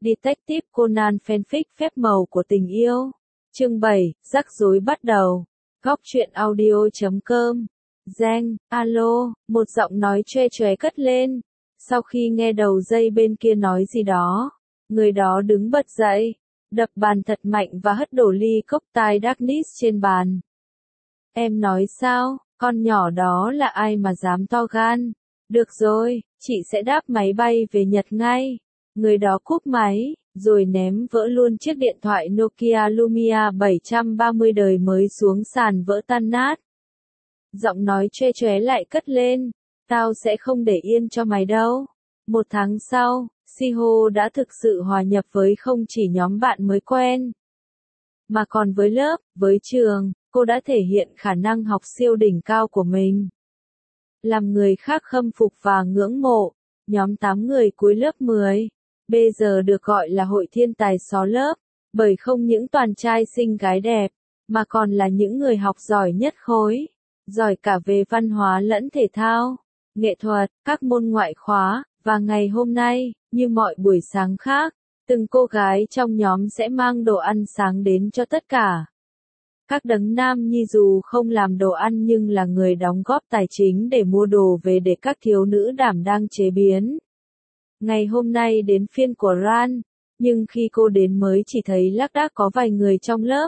Detective Conan fanfic phép màu của tình yêu. Chương 7, rắc rối bắt đầu. Góc truyện audio.com. Giang, alo, một giọng nói choe choé cất lên. Sau khi nghe đầu dây bên kia nói gì đó, người đó đứng bật dậy, đập bàn thật mạnh và hất đổ ly cốc tai Darkness trên bàn. Em nói sao, con nhỏ đó là ai mà dám to gan? Được rồi, chị sẽ đáp máy bay về Nhật ngay. Người đó cúp máy, rồi ném vỡ luôn chiếc điện thoại Nokia Lumia 730 đời mới xuống sàn vỡ tan nát. Giọng nói choe choé lại cất lên, tao sẽ không để yên cho mày đâu. Một tháng sau, Siho đã thực sự hòa nhập với không chỉ nhóm bạn mới quen, mà còn với lớp, với trường. Cô đã thể hiện khả năng học siêu đỉnh cao của mình, làm người khác khâm phục và ngưỡng mộ. Nhóm 8 người cuối lớp 10, bây giờ được gọi là hội thiên tài xó lớp, bởi không những toàn trai xinh gái đẹp, mà còn là những người học giỏi nhất khối, giỏi cả về văn hóa lẫn thể thao, nghệ thuật, các môn ngoại khóa. Và ngày hôm nay, như mọi buổi sáng khác, từng cô gái trong nhóm sẽ mang đồ ăn sáng đến cho tất cả các đấng nam nhi, dù không làm đồ ăn nhưng là người đóng góp tài chính để mua đồ về để các thiếu nữ đảm đang chế biến. Ngày hôm nay đến phiên của Ran, nhưng khi cô đến mới chỉ thấy lác đác có vài người trong lớp.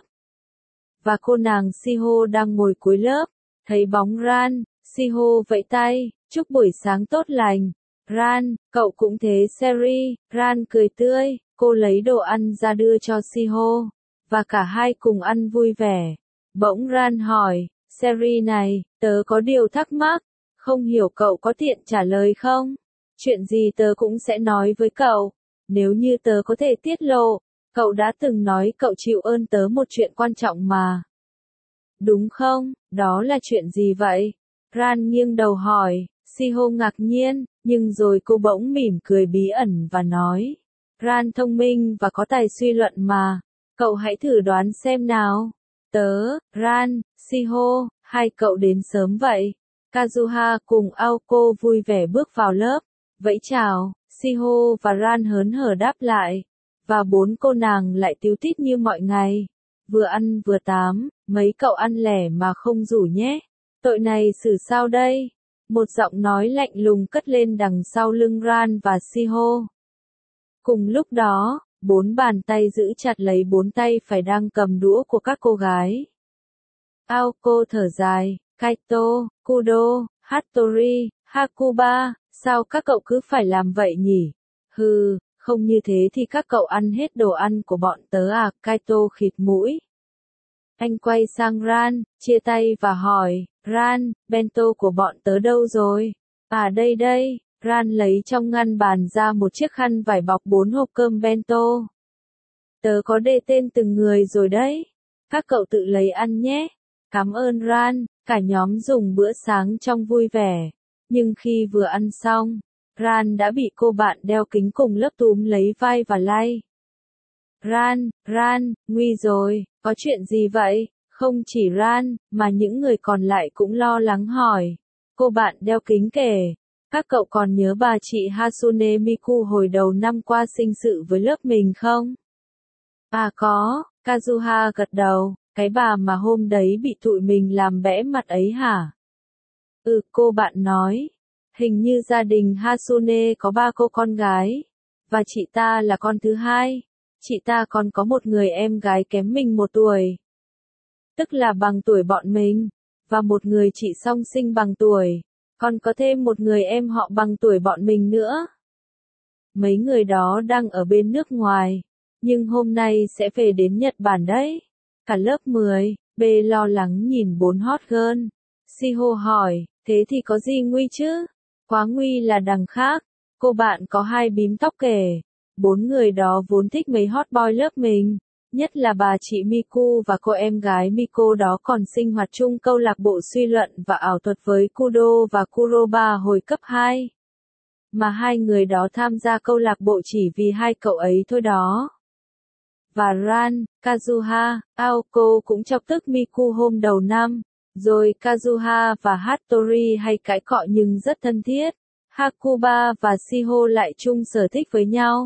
Và cô nàng Siho đang ngồi cuối lớp, thấy bóng Ran, Siho vẫy tay, chúc buổi sáng tốt lành. Ran, cậu cũng thế Seri. Ran cười tươi, cô lấy đồ ăn ra đưa cho Siho, và cả hai cùng ăn vui vẻ. Bỗng Ran hỏi, Seri này, tớ có điều thắc mắc, không hiểu cậu có tiện trả lời không? Chuyện gì tớ cũng sẽ nói với cậu, nếu như tớ có thể tiết lộ. Cậu đã từng nói cậu chịu ơn tớ một chuyện quan trọng mà. Đúng không, đó là chuyện gì vậy? Ran nghiêng đầu hỏi. Siho ngạc nhiên, nhưng rồi cô bỗng mỉm cười bí ẩn và nói, Ran thông minh và có tài suy luận mà, cậu hãy thử đoán xem nào. Tớ, Ran, Siho, hai cậu đến sớm vậy. Kazuha cùng Aoko vui vẻ bước vào lớp, vẫy chào. Siho và Ran hớn hở đáp lại, và bốn cô nàng lại tíu tít như mọi ngày. Vừa ăn vừa tám, mấy cậu ăn lẻ mà không rủ nhé. Tội này xử sao đây? Một giọng nói lạnh lùng cất lên đằng sau lưng Ran và Siho. Cùng lúc đó, bốn bàn tay giữ chặt lấy bốn tay phải đang cầm đũa của các cô gái. Aoko thở dài, Kaito, Kudo, Hattori, Hakuba, sao các cậu cứ phải làm vậy nhỉ? Hừ, không như thế thì các cậu ăn hết đồ ăn của bọn tớ à? Kaito khịt mũi. Anh quay sang Ran, chia tay và hỏi, Ran, bento của bọn tớ đâu rồi? À đây đây. Ran lấy trong ngăn bàn ra một chiếc khăn vải bọc 4 hộp cơm bento. Tớ có đề tên từng người rồi đấy. Các cậu tự lấy ăn nhé. Cảm ơn Ran. Cả nhóm dùng bữa sáng trong vui vẻ. Nhưng khi vừa ăn xong, Ran đã bị cô bạn đeo kính cùng lớp túm lấy vai và lay. Ran, nguy rồi, có chuyện gì vậy? Không chỉ Ran, mà những người còn lại cũng lo lắng hỏi. Cô bạn đeo kính kể, các cậu còn nhớ bà chị Hasune Miku hồi đầu năm qua sinh sự với lớp mình không? À có, Kazuha gật đầu, cái bà mà hôm đấy bị tụi mình làm bẽ mặt ấy hả? Ừ, cô bạn nói, hình như gia đình Hasune có 3 cô con gái, và chị ta là con thứ hai. Chị ta còn có một người em gái kém mình 1 tuổi, tức là bằng tuổi bọn mình, và một người chị song sinh bằng tuổi, còn có thêm một người em họ bằng tuổi bọn mình nữa. Mấy người đó đang ở bên nước ngoài, nhưng hôm nay sẽ về đến Nhật Bản đấy. Cả lớp 10, B lo lắng nhìn 4 hot girl. Siho hỏi, thế thì có gì nguy chứ? Quá nguy là đằng khác. Cô bạn có 2 bím tóc kể. 4 người đó vốn thích mấy hot boy lớp mình, nhất là bà chị Miku và cô em gái Miko đó còn sinh hoạt chung câu lạc bộ suy luận và ảo thuật với Kudo và Kuroba hồi cấp 2. Mà 2 người đó tham gia câu lạc bộ chỉ vì 2 cậu ấy thôi đó. Và Ran, Kazuha, Aoko cũng chọc tức Miku hôm đầu năm, rồi Kazuha và Hattori hay cãi cọ nhưng rất thân thiết. Hakuba và Siho lại chung sở thích với nhau.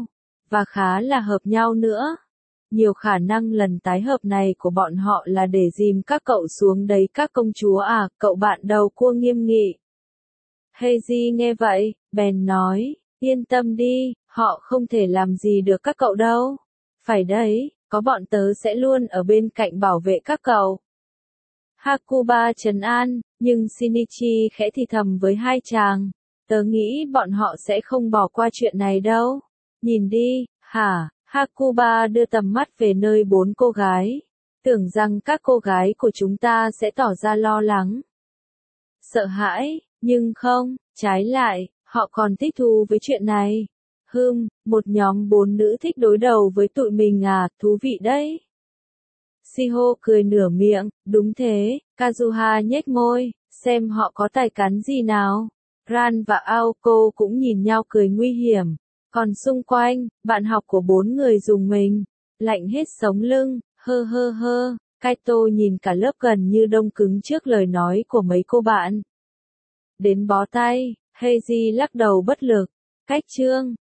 và khá là hợp nhau nữa. Nhiều khả năng lần tái hợp này của bọn họ là để dìm các cậu xuống đấy các công chúa à, cậu bạn đầu cua nghiêm nghị. Hazy nghe vậy, bèn nói, yên tâm đi, họ không thể làm gì được các cậu đâu. Phải đấy, có bọn tớ sẽ luôn ở bên cạnh bảo vệ các cậu. Hakuba trấn an, nhưng Shinichi khẽ thì thầm với hai chàng, tớ nghĩ bọn họ sẽ không bỏ qua chuyện này đâu. Nhìn đi, hả? Hakuba đưa tầm mắt về nơi bốn cô gái. Tưởng rằng các cô gái của chúng ta sẽ tỏ ra lo lắng, sợ hãi, nhưng không, trái lại, họ còn thích thú với chuyện này. Một nhóm 4 nữ thích đối đầu với tụi mình à, thú vị đấy. Shiho cười nửa miệng, đúng thế, Kazuha nhếch môi, xem họ có tài cán gì nào. Ran và Aoko cũng nhìn nhau cười nguy hiểm. Còn xung quanh, bạn học của 4 người dùng mình, lạnh hết sống lưng, hơ. Kaito nhìn cả lớp gần như đông cứng trước lời nói của mấy cô bạn. Đến bó tay, Heiji lắc đầu bất lực. Cách chương